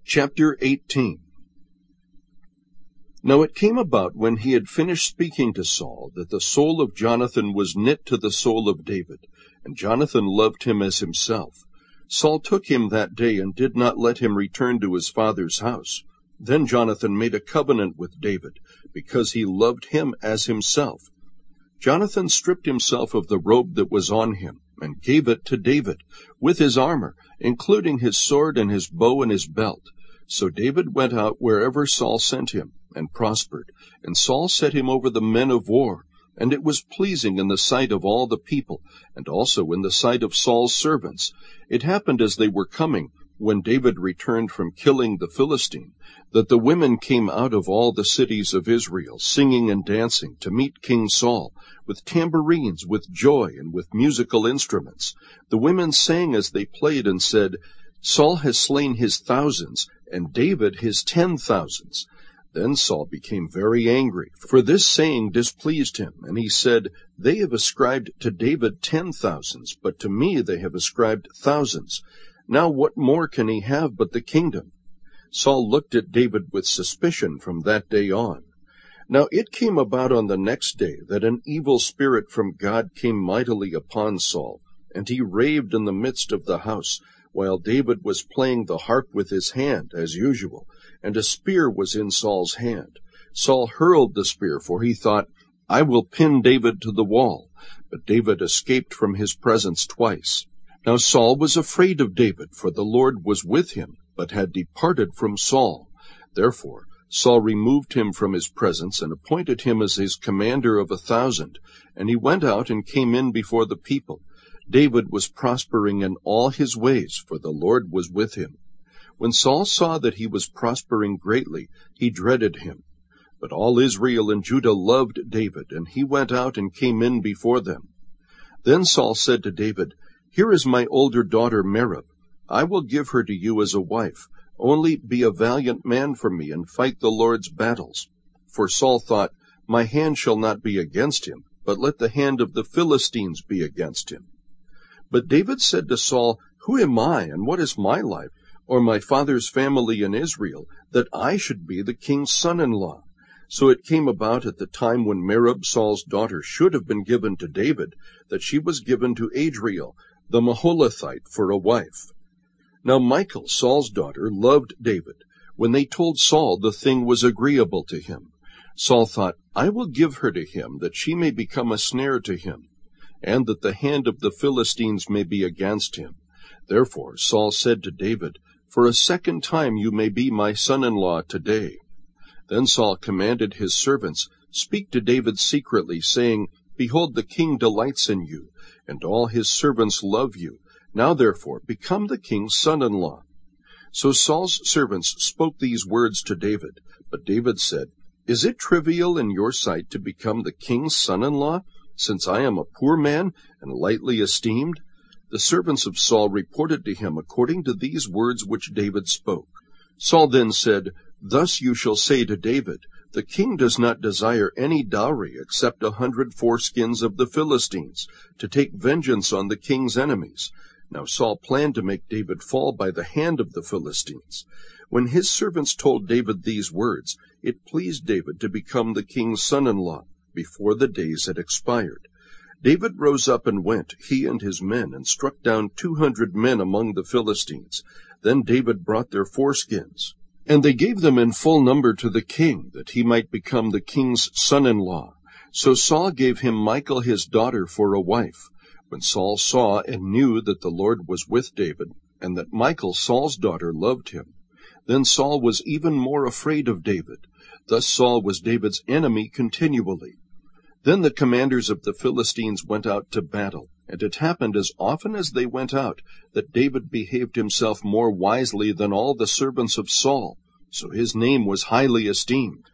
Chapter 18. Now it came about, when he had finished speaking to Saul, that the soul of Jonathan was knit to the soul of David, and Jonathan loved him as himself. Saul took him that day, and did not let him return to his father's house. Then Jonathan made a covenant with David, because he loved him as himself. Jonathan stripped himself of the robe that was on him, and gave it to David, with his armor, including his sword and his bow and his belt. So David went out wherever Saul sent him, and prospered. And Saul set him over the men of war. And it was pleasing in the sight of all the people, and also in the sight of Saul's servants. It happened as they were coming, when David returned from killing the Philistine, that the women came out of all the cities of Israel, singing and dancing, to meet King Saul, with tambourines, with joy, and with musical instruments. The women sang as they played, and said, "Saul has slain his thousands, and David his 10,000s. Then Saul became very angry, for this saying displeased him, and he said, "They have ascribed to David 10,000s, but to me they have ascribed thousands. Now what more can he have but the kingdom?" Saul looked at David with suspicion from that day on. Now it came about on the next day that an evil spirit from God came mightily upon Saul, and he raved in the midst of the house, while David was playing the harp with his hand, as usual, and a spear was in Saul's hand. Saul hurled the spear, for he thought, "I will pin David to the wall." But David escaped from his presence twice. Now Saul was afraid of David, for the Lord was with him, but had departed from Saul. Therefore Saul removed him from his presence, and appointed him as his commander of 1,000. And he went out and came in before the people. David was prospering in all his ways, for the Lord was with him. When Saul saw that he was prospering greatly, he dreaded him. But all Israel and Judah loved David, and he went out and came in before them. Then Saul said to David, "Here is my older daughter Merab. I will give her to you as a wife. Only be a valiant man for me, and fight the Lord's battles." For Saul thought, "My hand shall not be against him, but let the hand of the Philistines be against him." But David said to Saul, "Who am I, and what is my life, or my father's family in Israel, that I should be the king's son-in-law?" So it came about at the time when Merab, Saul's daughter, should have been given to David, that she was given to Adriel, the Maholathite, for a wife. Now Michal, Saul's daughter, loved David. When they told Saul, the thing was agreeable to him. Saul thought, "I will give her to him, that she may become a snare to him, and that the hand of the Philistines may be against him." Therefore Saul said to David, "For a second time you may be my son-in-law today." Then Saul commanded his servants, "Speak to David secretly, saying, 'Behold, the king delights in you, and all his servants love you. Now therefore become the king's son-in-law.'" So Saul's servants spoke these words to David. But David said, "Is it trivial in your sight to become the king's son-in-law, since I am a poor man and lightly esteemed?" The servants of Saul reported to him according to these words which David spoke. Saul then said, "Thus you shall say to David, 'The king does not desire any dowry except 100 foreskins of the Philistines, to take vengeance on the king's enemies.'" Now Saul planned to make David fall by the hand of the Philistines. When his servants told David these words, it pleased David to become the king's son-in-law, before the days had expired. David rose up and went, he and his men, and struck down 200 men among the Philistines. Then David brought their foreskins, and they gave them in full number to the king, that he might become the king's son-in-law. So Saul gave him Michal his daughter for a wife. When Saul saw and knew that the Lord was with David, and that Michal, Saul's daughter, loved him, then Saul was even more afraid of David. Thus Saul was David's enemy continually. Then the commanders of the Philistines went out to battle, and it happened as often as they went out, that David behaved himself more wisely than all the servants of Saul, so his name was highly esteemed.